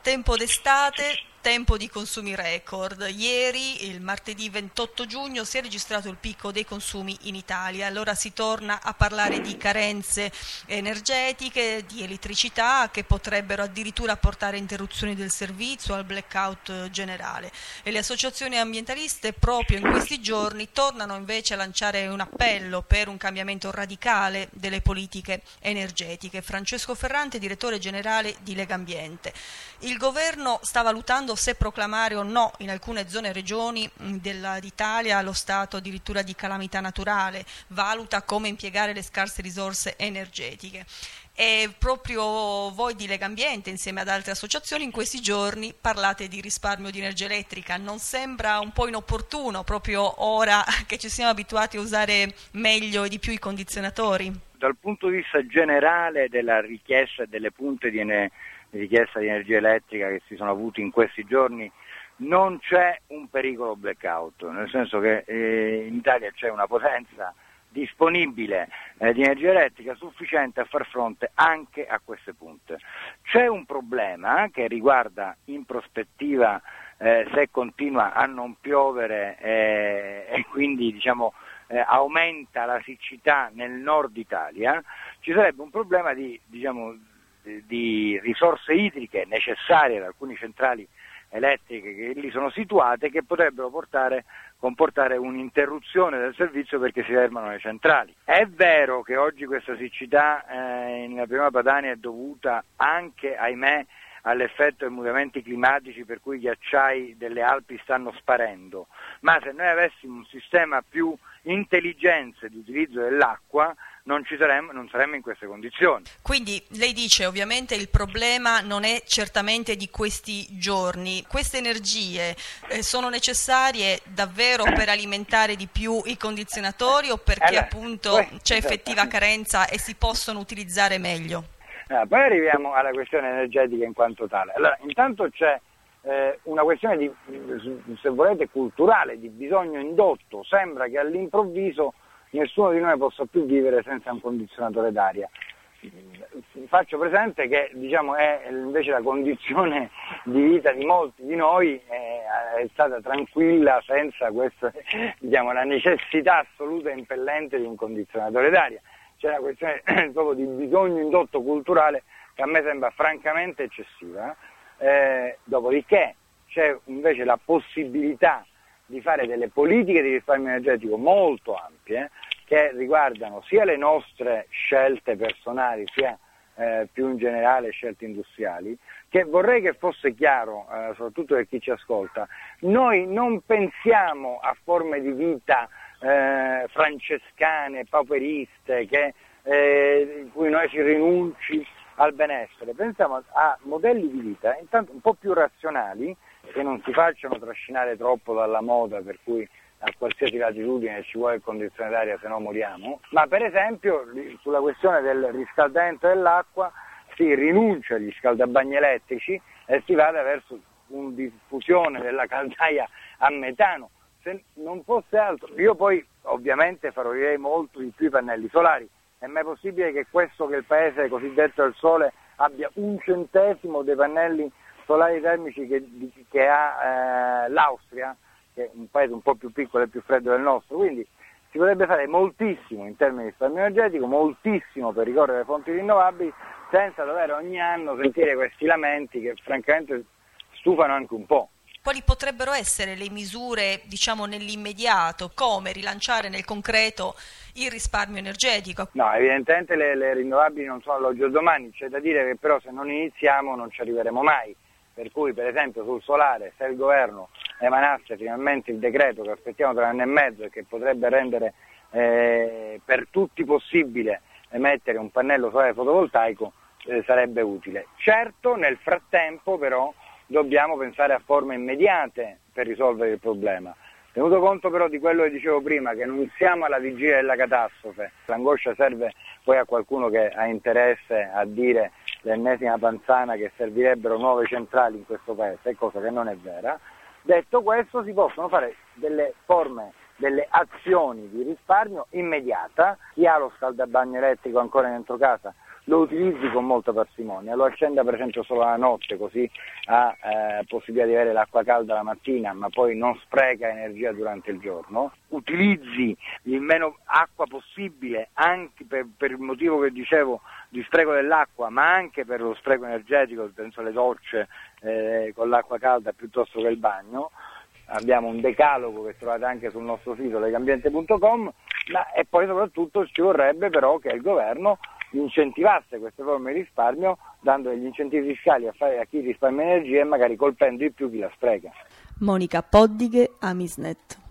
tempo d'estate, tempo di consumi record. Ieri, il martedì 28 giugno, si è registrato il picco dei consumi in Italia. Allora si torna a parlare di carenze energetiche, di elettricità che potrebbero addirittura portare a interruzioni del servizio, al blackout generale. E le associazioni ambientaliste proprio in questi giorni tornano invece a lanciare un appello per un cambiamento radicale delle politiche energetiche. Francesco Ferrante, direttore generale di Legambiente. Il governo sta valutando se proclamare o no in alcune zone e regioni d'Italia lo stato addirittura di calamità naturale, valuta come impiegare le scarse risorse energetiche. E proprio voi di Legambiente, insieme ad altre associazioni, in questi giorni parlate di risparmio di energia elettrica. Non sembra un po' inopportuno proprio ora che ci siamo abituati a usare meglio e di più i condizionatori? Dal punto di vista generale della richiesta e delle punte di richiesta di energia elettrica che si sono avuti in questi giorni, non c'è un pericolo blackout, nel senso che in Italia c'è una potenza disponibile di energia elettrica sufficiente a far fronte anche a queste punte. C'è un problema che riguarda in prospettiva se continua a non piovere e quindi aumenta la siccità nel nord Italia, ci sarebbe un problema di risorse idriche necessarie ad alcune centrali elettriche che lì sono situate, che potrebbero comportare un'interruzione del servizio perché si fermano le centrali. È vero che oggi questa siccità nella pianura padana è dovuta anche, ahimè, all'effetto dei mutamenti climatici per cui i ghiacciai delle Alpi stanno sparendo, ma se noi avessimo un sistema più intelligente di utilizzo dell'acqua non saremmo in queste condizioni. Quindi lei dice ovviamente il problema non è certamente di questi giorni. Queste energie sono necessarie davvero per alimentare di più i condizionatori o perché c'è effettiva carenza e si possono utilizzare meglio? Poi arriviamo alla questione energetica in quanto tale. Allora, intanto c'è una questione se volete, culturale, di bisogno indotto. Sembra che all'improvviso nessuno di noi possa più vivere senza un condizionatore d'aria. Faccio presente che è invece la condizione di vita di molti di noi è stata tranquilla senza la necessità assoluta e impellente di un condizionatore d'aria. C'è una questione proprio di bisogno indotto culturale che a me sembra francamente eccessiva. Dopodiché c'è invece la possibilità di fare delle politiche di risparmio energetico molto ampie che riguardano sia le nostre scelte personali sia più in generale scelte industriali, che vorrei che fosse chiaro soprattutto per chi ci ascolta. Noi non pensiamo a forme di vita francescane, pauperiste, in cui noi si rinunci al benessere. Pensiamo a modelli di vita intanto un po' più razionali, che non si facciano trascinare troppo dalla moda per cui a qualsiasi latitudine ci vuole il condizionatore d'aria, se no moriamo, ma per esempio sulla questione del riscaldamento dell'acqua si rinuncia agli scaldabagni elettrici e si vada verso una diffusione della caldaia a metano. Se non fosse altro, io poi ovviamente favorirei molto di più i pannelli solari. È mai possibile che il paese cosiddetto del sole abbia 1/100 dei pannelli solari termici che ha l'Austria, che è un paese un po' più piccolo e più freddo del nostro? Quindi si potrebbe fare moltissimo in termini di risparmio energetico, moltissimo per ricorrere alle fonti rinnovabili, senza dover ogni anno sentire questi lamenti che francamente stufano anche un po'. Quali potrebbero essere le misure, nell'immediato? Come rilanciare nel concreto il risparmio energetico? No, evidentemente le rinnovabili non sono all'oggi al domani, c'è da dire che però se non iniziamo non ci arriveremo mai. Per cui per esempio sul solare, se il governo emanasse finalmente il decreto che aspettiamo tra 1 anno e mezzo e che potrebbe rendere per tutti possibile emettere un pannello solare fotovoltaico, sarebbe utile. Certo, nel frattempo però dobbiamo pensare a forme immediate per risolvere il problema. Tenuto conto però di quello che dicevo prima, che non siamo alla vigilia della catastrofe, l'angoscia serve poi a qualcuno che ha interesse a dire l'ennesima panzana che servirebbero nuove centrali in questo paese, cosa che non è vera. Detto questo, si possono fare delle azioni di risparmio immediata. Chi ha lo scaldabagno elettrico ancora dentro casa lo utilizzi con molta parsimonia, lo accenda per esempio solo la notte, così ha possibilità di avere l'acqua calda la mattina, ma poi non spreca energia durante il giorno. Utilizzi il meno acqua possibile anche per il motivo che dicevo di spreco dell'acqua, ma anche per lo spreco energetico, penso alle docce con l'acqua calda piuttosto che il bagno. Abbiamo un decalogo che trovate anche sul nostro sito legambiente.com, e poi soprattutto ci vorrebbe però che il governo incentivasse queste forme di risparmio, dando degli incentivi fiscali a chi risparmia energia e magari colpendo di più chi la spreca. Monica Poddighe, Amisnet.